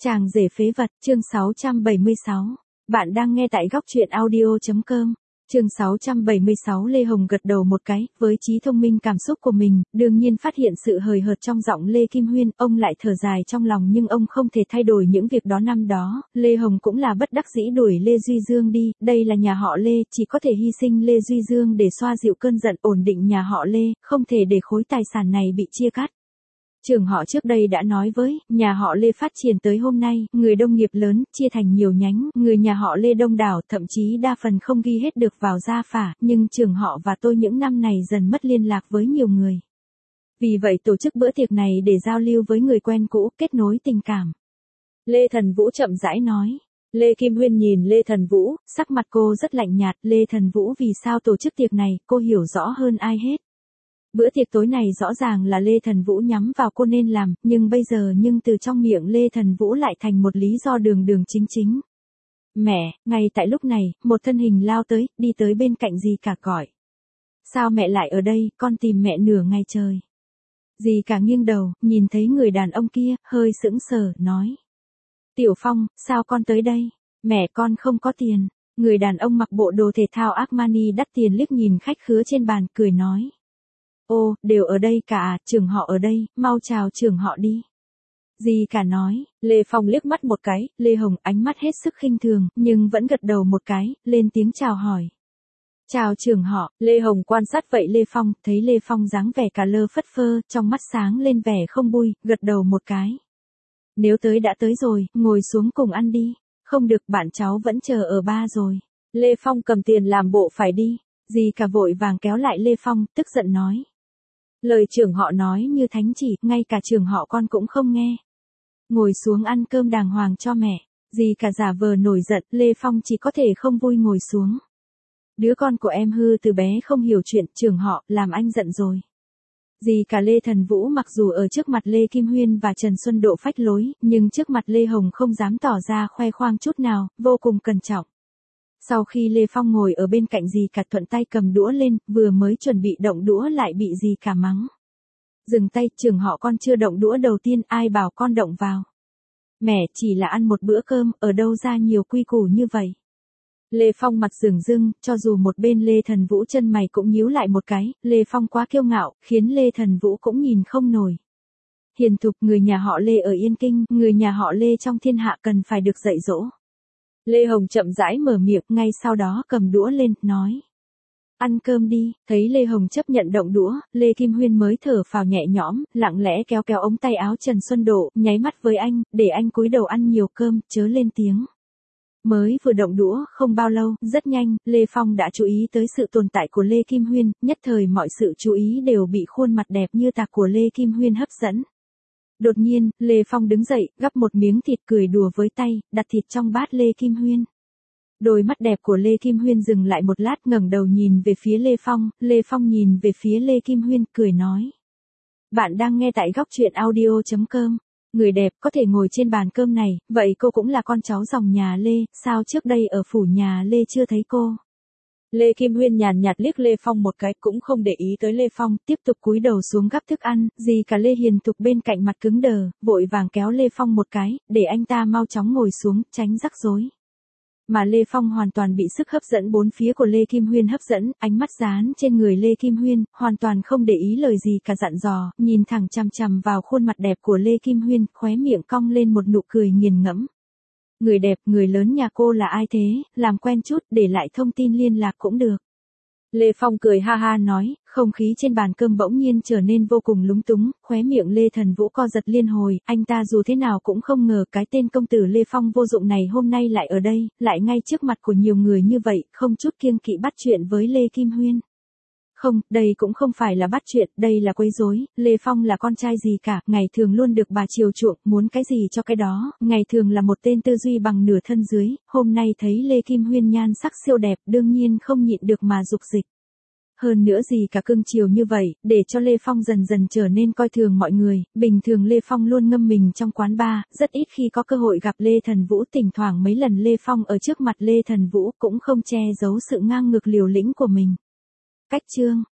Chàng rể phế vật, chương 676. Bạn đang nghe tại góc truyện audio.com. Chương 676. Lê Hồng gật đầu một cái, với trí thông minh cảm xúc của mình, đương nhiên phát hiện sự hời hợt trong giọng Lê Kim Huyên, ông lại thở dài trong lòng nhưng ông không thể thay đổi những việc đó năm đó, Lê Hồng cũng là bất đắc dĩ đuổi Lê Duy Dương đi, đây là nhà họ Lê, chỉ có thể hy sinh Lê Duy Dương để xoa dịu cơn giận ổn định nhà họ Lê, không thể để khối tài sản này bị chia cắt. Trường họ trước đây đã nói với, nhà họ Lê phát triển tới hôm nay, người đông nghiệp lớn, chia thành nhiều nhánh, người nhà họ Lê đông đảo, thậm chí đa phần không ghi hết được vào gia phả, nhưng trường họ và tôi những năm này dần mất liên lạc với nhiều người. Vì vậy tổ chức bữa tiệc này để giao lưu với người quen cũ, kết nối tình cảm. Lê Thần Vũ chậm rãi nói. Lê Kim Huyên nhìn Lê Thần Vũ, sắc mặt cô rất lạnh nhạt, Lê Thần Vũ vì sao tổ chức tiệc này, cô hiểu rõ hơn ai hết. Bữa tiệc tối này rõ ràng là Lê Thần Vũ nhắm vào cô nên làm, nhưng bây giờ từ trong miệng Lê Thần Vũ lại thành một lý do đường đường chính chính. Mẹ, ngay tại lúc này, một thân hình lao tới, đi tới bên cạnh dì cả gọi. Sao mẹ lại ở đây, con tìm mẹ nửa ngày trời. Dì cả nghiêng đầu, nhìn thấy người đàn ông kia, hơi sững sờ, nói. Tiểu Phong, sao con tới đây? Mẹ con không có tiền. Người đàn ông mặc bộ đồ thể thao Armani đắt tiền liếc nhìn khách khứa trên bàn, cười nói. Ô, đều ở đây cả à, trưởng họ ở đây, mau chào trưởng họ đi. Dì cả nói, Lê Phong liếc mắt một cái, Lê Hồng ánh mắt hết sức khinh thường, nhưng vẫn gật đầu một cái, lên tiếng chào hỏi. Chào trưởng họ, Lê Hồng quan sát vậy Lê Phong, thấy Lê Phong dáng vẻ cả lơ phất phơ, trong mắt sáng lên vẻ không vui, gật đầu một cái. Nếu tới đã tới rồi, ngồi xuống cùng ăn đi, không được bạn cháu vẫn chờ ở ba rồi. Lê Phong cầm tiền làm bộ phải đi, dì cả vội vàng kéo lại Lê Phong, tức giận nói. Lời trưởng họ nói như thánh chỉ, ngay cả trưởng họ con cũng không nghe. Ngồi xuống ăn cơm đàng hoàng cho mẹ, dì cả giả vờ nổi giận, Lê Phong chỉ có thể không vui ngồi xuống. Đứa con của em hư từ bé không hiểu chuyện, trưởng họ, làm anh giận rồi. Dì cả Lê Thần Vũ mặc dù ở trước mặt Lê Kim Huyên và Trần Xuân Độ phách lối, nhưng trước mặt Lê Hồng không dám tỏ ra khoe khoang chút nào, vô cùng cẩn trọng. Sau khi Lê Phong ngồi ở bên cạnh dì cả thuận tay cầm đũa lên, vừa mới chuẩn bị động đũa lại bị dì cả mắng. Dừng tay, trưởng họ con chưa động đũa đầu tiên, ai bảo con động vào. Mẹ chỉ là ăn một bữa cơm, ở đâu ra nhiều quy củ như vậy. Lê Phong mặt rừng rưng, cho dù một bên Lê Thần Vũ chân mày cũng nhíu lại một cái, Lê Phong quá kiêu ngạo, khiến Lê Thần Vũ cũng nhìn không nổi. Hiền thục, người nhà họ Lê ở Yên Kinh, người nhà họ Lê trong thiên hạ cần phải được dạy dỗ. Lê Hồng chậm rãi mở miệng, ngay sau đó cầm đũa lên, nói. Ăn cơm đi, thấy Lê Hồng chấp nhận động đũa, Lê Kim Huyên mới thở phào nhẹ nhõm, lặng lẽ kéo ống tay áo Trần Xuân Độ, nháy mắt với anh, để anh cúi đầu ăn nhiều cơm, chớ lên tiếng. Mới vừa động đũa, không bao lâu, rất nhanh, Lê Phong đã chú ý tới sự tồn tại của Lê Kim Huyên, nhất thời mọi sự chú ý đều bị khuôn mặt đẹp như tạc của Lê Kim Huyên hấp dẫn. Đột nhiên, Lê Phong đứng dậy, gắp một miếng thịt cười đùa với tay, đặt thịt trong bát Lê Kim Huyên. Đôi mắt đẹp của Lê Kim Huyên dừng lại một lát ngẩng đầu nhìn về phía Lê Phong nhìn về phía Lê Kim Huyên, cười nói. Bạn đang nghe tại góc truyện audio.com. Người đẹp có thể ngồi trên bàn cơm này, vậy cô cũng là con cháu dòng nhà Lê, sao trước đây ở phủ nhà Lê chưa thấy cô? Lê Kim Huyên nhàn nhạt liếc Lê Phong một cái, cũng không để ý tới Lê Phong, tiếp tục cúi đầu xuống gắp thức ăn, dì cả Lê Hiền Thục bên cạnh mặt cứng đờ, vội vàng kéo Lê Phong một cái, để anh ta mau chóng ngồi xuống, tránh rắc rối. Mà Lê Phong hoàn toàn bị sức hấp dẫn bốn phía của Lê Kim Huyên hấp dẫn, ánh mắt dán trên người Lê Kim Huyên, hoàn toàn không để ý lời gì cả dặn dò, nhìn thẳng chằm chằm vào khuôn mặt đẹp của Lê Kim Huyên, khóe miệng cong lên một nụ cười nghiền ngẫm. Người đẹp, người lớn nhà cô là ai thế, làm quen chút, để lại thông tin liên lạc cũng được. Lê Phong cười ha ha nói, không khí trên bàn cơm bỗng nhiên trở nên vô cùng lúng túng, khóe miệng Lê Thần Vũ co giật liên hồi, anh ta dù thế nào cũng không ngờ cái tên công tử Lê Phong vô dụng này hôm nay lại ở đây, lại ngay trước mặt của nhiều người như vậy, không chút kiêng kỵ bắt chuyện với Lê Kim Huyên. Không, đây cũng không phải là bắt chuyện, đây là quấy rối, Lê Phong là con trai gì cả, ngày thường luôn được bà chiều chuộng, muốn cái gì cho cái đó, ngày thường là một tên tư duy bằng nửa thân dưới, hôm nay thấy Lê Kim Huyên nhan sắc siêu đẹp, đương nhiên không nhịn được mà dục dịch. Hơn nữa gì cả cưng chiều như vậy, để cho Lê Phong dần dần trở nên coi thường mọi người, bình thường Lê Phong luôn ngâm mình trong quán bar, rất ít khi có cơ hội gặp Lê Thần Vũ, thỉnh thoảng mấy lần Lê Phong ở trước mặt Lê Thần Vũ cũng không che giấu sự ngang ngược liều lĩnh của mình. Cách chương